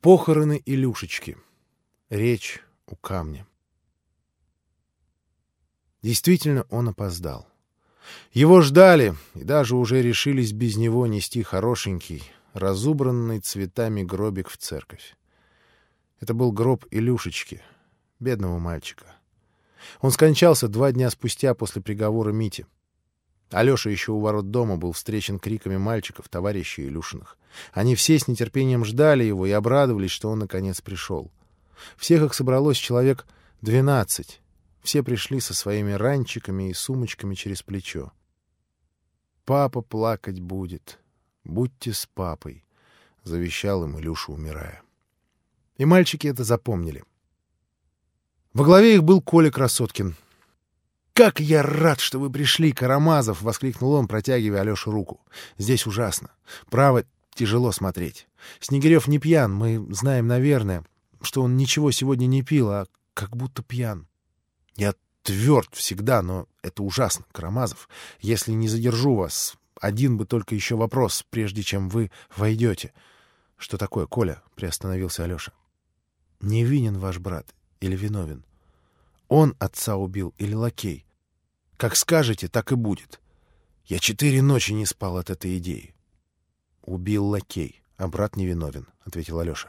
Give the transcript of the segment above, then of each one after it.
Похороны Илюшечки. Речь у камня. Действительно, он опоздал. Его ждали, и даже уже решились без него нести хорошенький, разубранный цветами гробик в церковь. Это был гроб Илюшечки, бедного мальчика. Он скончался 2 дня спустя после приговора Мити. Алеша еще у ворот дома был встречен криками мальчиков, товарищей Илюшиных. Они все с нетерпением ждали его и обрадовались, что он наконец пришел. Всех их собралось человек 12. Все пришли со своими ранчиками и сумочками через плечо. «Папа плакать будет. Будьте с папой», — завещал им Илюша, умирая. И мальчики это запомнили. Во главе их был Коля Красоткин. «Как я рад, что вы пришли, Карамазов!» — воскликнул он, протягивая Алёше руку. «Здесь ужасно. Право, тяжело смотреть. Снегирев не пьян, мы знаем, наверное, что он ничего сегодня не пил, а как будто пьян. Я тверд всегда, но это ужасно, Карамазов. Если не задержу вас, один бы только еще вопрос, прежде чем вы войдете». «Что такое, Коля?» — приостановился Алёша. «Невинен ваш брат или виновен? Он отца убил или лакей? Как скажете, так и будет. Я 4 ночи не спал от этой идеи». «Убил лакей, а брат невиновен», — ответил Алёша.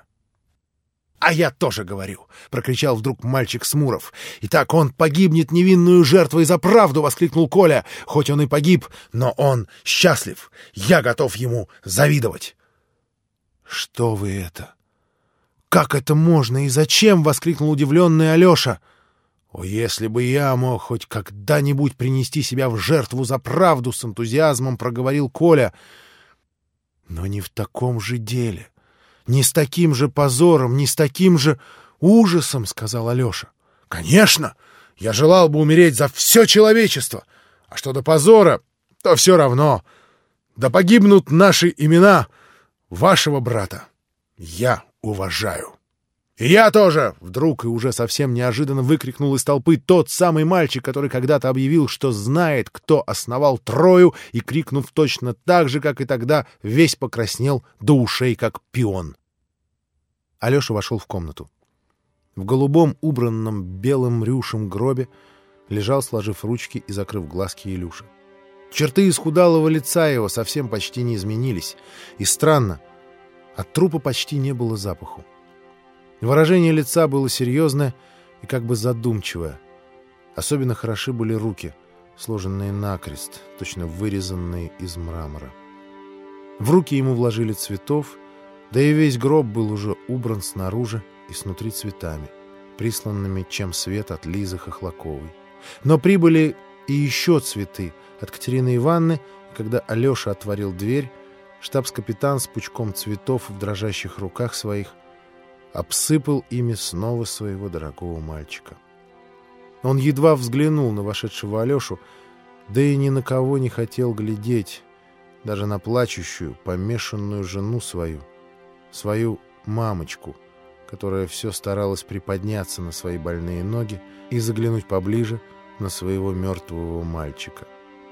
«А я тоже говорю!» — прокричал вдруг мальчик Смуров. «Итак, он погибнет невинную жертвой за правду!» — воскликнул Коля. «Хоть он и погиб, но он счастлив! Я готов ему завидовать!» «Что вы это? Как это можно и зачем?» — воскликнул удивленный Алёша. «О, если бы я мог хоть когда-нибудь принести себя в жертву за правду!» — с энтузиазмом проговорил Коля. «Но не в таком же деле, не с таким же позором, не с таким же ужасом!» — сказал Алёша. «Конечно! Я желал бы умереть за все человечество! А что до позора, то все равно! Да погибнут наши имена! Вашего брата я уважаю!» «И я тоже!» — вдруг и уже совсем неожиданно выкрикнул из толпы тот самый мальчик, который когда-то объявил, что знает, кто основал Трою, и, крикнув точно так же, как и тогда, весь покраснел до ушей, как пион. Алеша вошел в комнату. В голубом, убранном белым рюшем гробе лежал, сложив ручки и закрыв глазки, Илюша. Черты исхудалого лица его совсем почти не изменились, и странно, от трупа почти не было запаху. Выражение лица было серьезное и как бы задумчивое. Особенно хороши были руки, сложенные накрест, точно вырезанные из мрамора. В руки ему вложили цветов, да и весь гроб был уже убран снаружи и снутри цветами, присланными чем свет от Лизы Хохлаковой. Но прибыли и еще цветы от Катерины Ивановны, и когда Алеша отворил дверь, штабс-капитан с пучком цветов в дрожащих руках своих обсыпал ими снова своего дорогого мальчика. Он едва взглянул на вошедшего Алешу, да и ни на кого не хотел глядеть, даже на плачущую, помешанную жену свою мамочку, которая все старалась приподняться на свои больные ноги и заглянуть поближе на своего мертвого мальчика.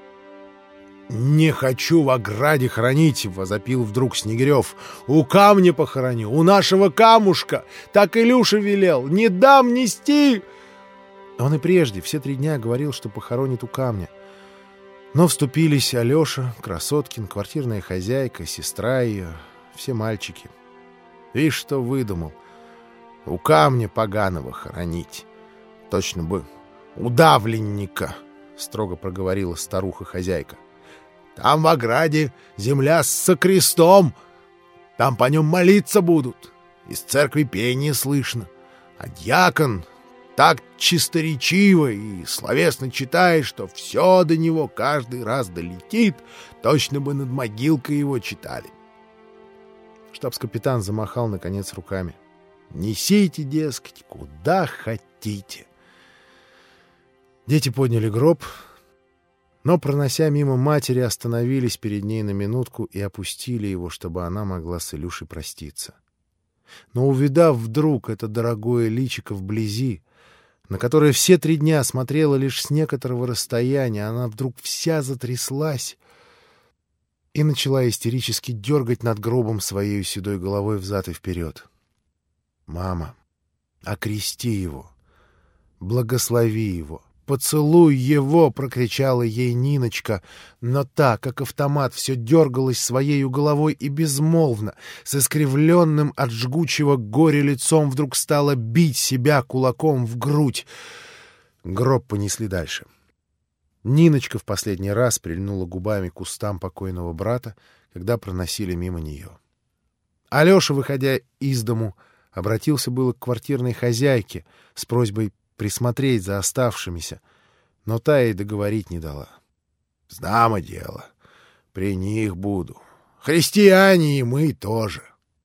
«Не хочу в ограде хоронить!» — возопил вдруг Снегирев. «У камня похороню, у нашего камушка! Так Илюша велел! Не дам нести!» Он и прежде все 3 дня говорил, что похоронит у камня. Но вступились Алеша, Красоткин, квартирная хозяйка, сестра ее, все мальчики. Видишь, что выдумал? У камня поганого хоронить. Точно бы удавленника, строго проговорила старуха-хозяйка. Там в ограде земля со крестом. Там по нем молиться будут. Из церкви пение слышно. А дьякон так чисторечиво и словесно читает, что все до него каждый раз долетит. Точно бы над могилкой его читали. Штабс-капитан замахал, наконец, руками. «Несите, дескать, куда хотите». Дети подняли гроб, но, пронося мимо матери, остановились перед ней на минутку и опустили его, чтобы она могла с Илюшей проститься. Но, увидав вдруг это дорогое личико вблизи, на которое все 3 дня смотрела лишь с некоторого расстояния, она вдруг вся затряслась и начала истерически дергать над гробом своей седой головой взад и вперед. «Мама, окрести его, благослови его, поцелуй его!» — прокричала ей Ниночка, но та, как автомат, все дергалась своею головой и безмолвно, с искривленным от жгучего горя лицом, вдруг стала бить себя кулаком в грудь. Гроб понесли дальше. Ниночка в последний раз прильнула губами к кустам покойного брата, когда проносили мимо нее. Алеша, выходя из дому, обратился было к квартирной хозяйке с просьбой присмотреть за оставшимися, но та ей договорить не дала. «Знамо дело, при них буду. Христиане и мы тоже».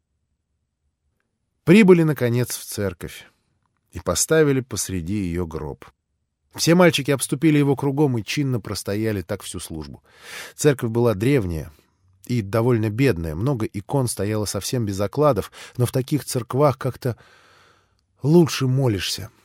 Прибыли, наконец, в церковь и поставили посреди ее гроб. Все мальчики обступили его кругом и чинно простояли так всю службу. Церковь была древняя и довольно бедная, много икон стояло совсем без окладов, но в таких церквах как-то лучше молишься.